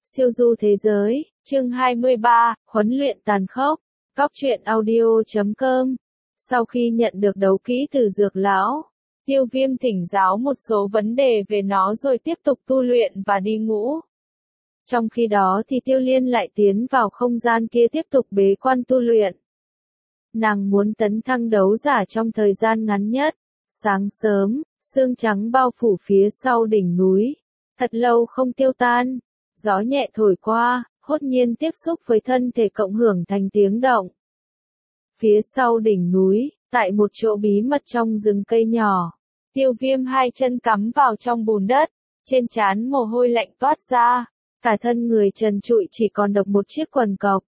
Siêu du thế giới, chương 23, huấn luyện tàn khốc, góc truyện audio.com. Sau khi nhận được đấu kỹ từ dược lão, Tiêu Viêm thỉnh giáo một số vấn đề về nó rồi tiếp tục tu luyện và đi ngủ. Trong khi đó thì Tiêu Liên lại tiến vào không gian kia tiếp tục bế quan tu luyện. Nàng muốn tấn thăng đấu giả trong thời gian ngắn nhất. Sáng sớm, sương trắng bao phủ phía sau đỉnh núi, thật lâu không tiêu tan. Gió nhẹ thổi qua, hốt nhiên tiếp xúc với thân thể cộng hưởng thành tiếng động. Phía sau đỉnh núi, tại một chỗ bí mật trong rừng cây nhỏ, Tiêu Viêm hai chân cắm vào trong bùn đất, trên trán mồ hôi lạnh toát ra, cả thân người trần trụi chỉ còn độc một chiếc quần cộc.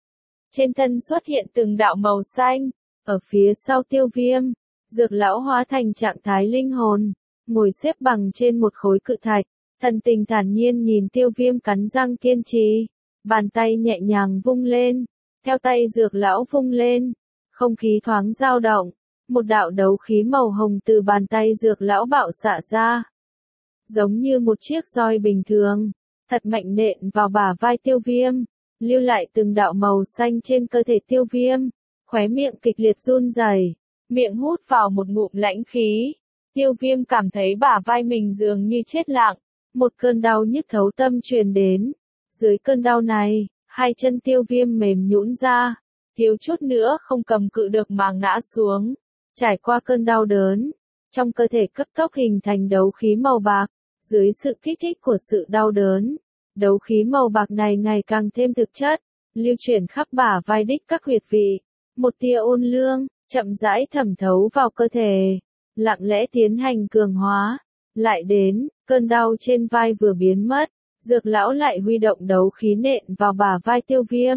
Trên thân xuất hiện từng đạo màu xanh, ở phía sau Tiêu Viêm, dược lão hóa thành trạng thái linh hồn, ngồi xếp bằng trên một khối cự thạch. Thần tình thản nhiên nhìn Tiêu Viêm cắn răng kiên trì, bàn tay nhẹ nhàng vung lên, theo tay dược lão vung lên, không khí thoáng dao động, một đạo đấu khí màu hồng từ bàn tay dược lão bạo xạ ra. Giống như một chiếc roi bình thường, thật mạnh nện vào bả vai Tiêu Viêm, lưu lại từng đạo màu xanh trên cơ thể Tiêu Viêm, khóe miệng kịch liệt run rẩy, miệng hút vào một ngụm lãnh khí. Tiêu Viêm cảm thấy bả vai mình dường như chết lặng. Một cơn đau nhức thấu tâm truyền đến. Dưới cơn đau này, hai chân Tiêu Viêm mềm nhũn ra, thiếu chút nữa không cầm cự được mà ngã xuống. Trải qua cơn đau đớn, trong cơ thể cấp tốc hình thành đấu khí màu bạc. Dưới sự kích thích của sự đau đớn, đấu khí màu bạc này ngày càng thêm thực chất, lưu chuyển khắp bả vai đích các huyệt vị. Một tia ôn lương, chậm rãi thẩm thấu vào cơ thể, lặng lẽ tiến hành cường hóa. Lại đến, cơn đau trên vai vừa biến mất, dược lão lại huy động đấu khí nện vào bả vai Tiêu Viêm.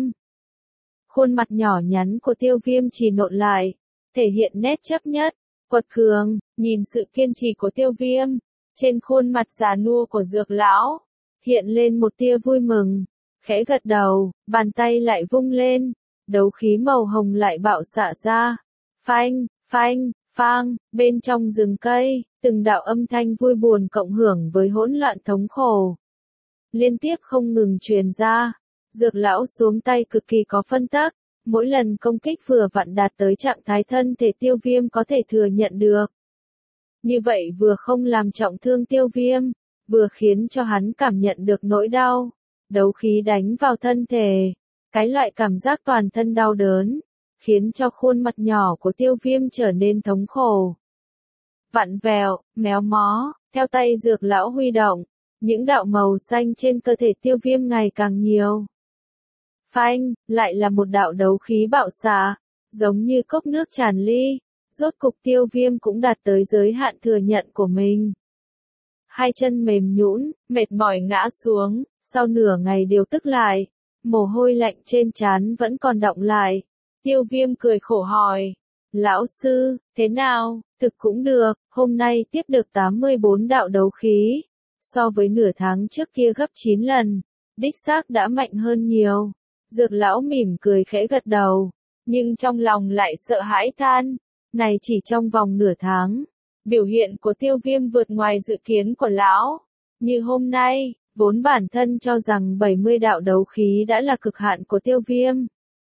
Khuôn mặt nhỏ nhắn của Tiêu Viêm chỉ nộn lại, thể hiện nét chấp nhất, quật cường, nhìn sự kiên trì của Tiêu Viêm. Trên khuôn mặt già nua của dược lão, hiện lên một tia vui mừng, khẽ gật đầu, bàn tay lại vung lên, đấu khí màu hồng lại bạo xạ ra. Phanh, phanh, phang, bên trong rừng cây, từng đạo âm thanh vui buồn cộng hưởng với hỗn loạn thống khổ, liên tiếp không ngừng truyền ra. Dược lão xuống tay cực kỳ có phân tắc, mỗi lần công kích vừa vặn đạt tới trạng thái thân thể Tiêu Viêm có thể thừa nhận được. Như vậy vừa không làm trọng thương Tiêu Viêm, vừa khiến cho hắn cảm nhận được nỗi đau. Đấu khí đánh vào thân thể, cái loại cảm giác toàn thân đau đớn, khiến cho khuôn mặt nhỏ của Tiêu Viêm trở nên thống khổ. Vặn vẹo, méo mó, theo tay dược lão huy động, những đạo màu xanh trên cơ thể Tiêu Viêm ngày càng nhiều. Phanh, lại là một đạo đấu khí bạo xạ, giống như cốc nước tràn ly, rốt cục Tiêu Viêm cũng đạt tới giới hạn thừa nhận của mình. Hai chân mềm nhũn, mệt mỏi ngã xuống, sau nửa ngày điều tức lại, mồ hôi lạnh trên trán vẫn còn đọng lại. Tiêu Viêm cười khổ hỏi, lão sư, thế nào, thực cũng được, hôm nay tiếp được 84 đạo đấu khí, so với nửa tháng trước kia gấp 9 lần, đích xác đã mạnh hơn nhiều. Dược lão mỉm cười khẽ gật đầu, nhưng trong lòng lại sợ hãi than, này chỉ trong vòng nửa tháng, biểu hiện của Tiêu Viêm vượt ngoài dự kiến của lão. Như hôm nay, vốn bản thân cho rằng 70 đạo đấu khí đã là cực hạn của Tiêu Viêm.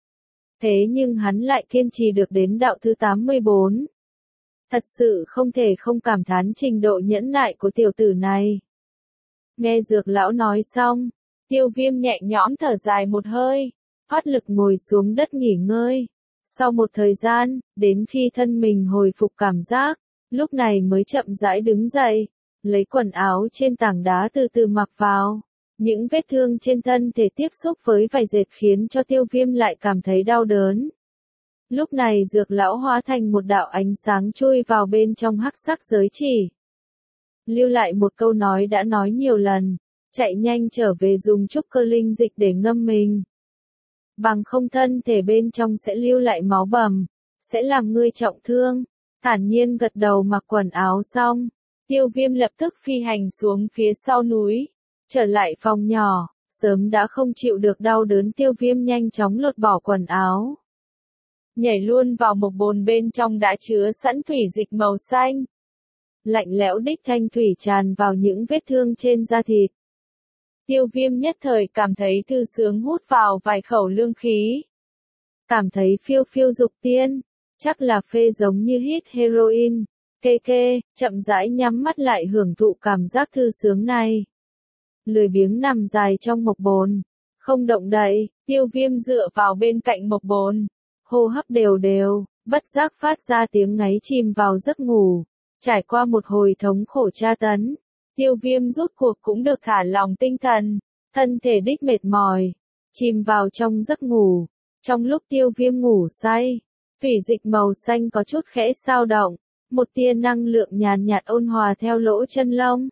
Thế nhưng hắn lại kiên trì được đến đạo thứ 84. Thật sự không thể không cảm thán trình độ nhẫn nại của tiểu tử này. Nghe dược lão nói xong, Tiêu Viêm nhẹ nhõm thở dài một hơi, thoát lực ngồi xuống đất nghỉ ngơi. Sau một thời gian, đến khi thân mình hồi phục cảm giác, lúc này mới chậm rãi đứng dậy, lấy quần áo trên tảng đá từ từ mặc vào. Những vết thương trên thân thể tiếp xúc với vải dệt khiến cho Tiêu Viêm lại cảm thấy đau đớn. Lúc này dược lão hóa thành một đạo ánh sáng chui vào bên trong hắc sắc giới chỉ. Lưu lại một câu nói đã nói nhiều lần, chạy nhanh trở về dùng trúc cơ linh dịch để ngâm mình. Bằng không thân thể bên trong sẽ lưu lại máu bầm, sẽ làm ngươi trọng thương. Thản nhiên gật đầu mặc quần áo xong, Tiêu Viêm lập tức phi hành xuống phía sau núi. Trở lại phòng nhỏ, sớm đã không chịu được đau đớn Tiêu Viêm nhanh chóng lột bỏ quần áo. Nhảy luôn vào một bồn bên trong đã chứa sẵn thủy dịch màu xanh. Lạnh lẽo đích thanh thủy tràn vào những vết thương trên da thịt. Tiêu Viêm nhất thời cảm thấy thư sướng hút vào vài khẩu lương khí. Cảm thấy phiêu phiêu dục tiên, chắc là phê giống như hít heroin. Kê kê, chậm rãi nhắm mắt lại hưởng thụ cảm giác thư sướng này. Lười biếng nằm dài trong mộc bồn, không động đậy, Tiêu Viêm dựa vào bên cạnh mộc bồn, hô hấp đều đều, bất giác phát ra tiếng ngáy chìm vào giấc ngủ. Trải qua một hồi thống khổ tra tấn, Tiêu Viêm rút cuộc cũng được thả lòng tinh thần, thân thể đích mệt mỏi, chìm vào trong giấc ngủ. Trong lúc Tiêu Viêm ngủ say, thủy dịch màu xanh có chút khẽ xao động, một tia năng lượng nhàn nhạt ôn hòa theo lỗ chân lông,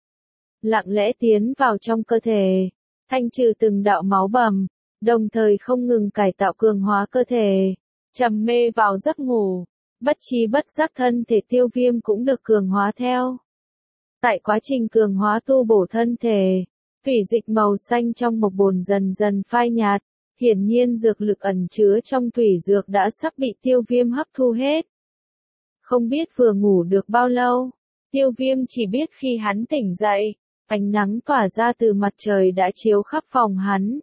lặng lẽ tiến vào trong cơ thể, thanh trừ từng đạo máu bầm, đồng thời không ngừng cải tạo cường hóa cơ thể. Trầm mê vào giấc ngủ, bất trí bất giác thân thể Tiêu Viêm cũng được cường hóa theo. Tại quá trình cường hóa tu bổ thân thể, thủy dịch màu xanh trong mộc bồn dần dần phai nhạt, hiển nhiên dược lực ẩn chứa trong thủy dược đã sắp bị Tiêu Viêm hấp thu hết. Không biết vừa ngủ được bao lâu, Tiêu Viêm chỉ biết khi hắn tỉnh dậy, ánh nắng tỏa ra từ mặt trời đã chiếu khắp phòng hắn.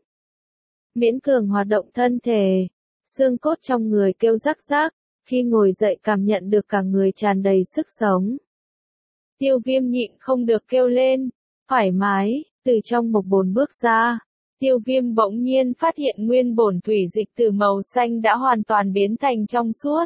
Miễn cường hoạt động thân thể, xương cốt trong người kêu rắc rắc, khi ngồi dậy cảm nhận được cả người tràn đầy sức sống. Tiêu Viêm nhịn không được kêu lên, thoải mái, từ trong mộc bồn bước ra. Tiêu Viêm bỗng nhiên phát hiện nguyên bổn thủy dịch từ màu xanh đã hoàn toàn biến thành trong suốt.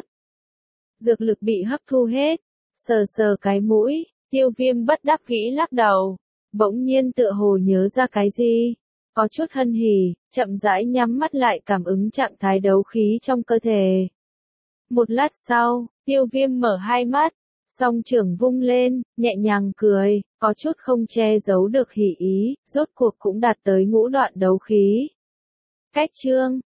Dược lực bị hấp thu hết, sờ sờ cái mũi, Tiêu Viêm bất đắc dĩ lắc đầu, bỗng nhiên tựa hồ nhớ ra cái gì, có chút hân hỉ, chậm rãi nhắm mắt lại cảm ứng trạng thái đấu khí trong cơ thể. Một lát sau, Tiêu Viêm mở hai mắt, song trưởng vung lên, nhẹ nhàng cười, có chút không che giấu được hỉ ý, rốt cuộc cũng đạt tới ngũ đoạn đấu khí. Cách chương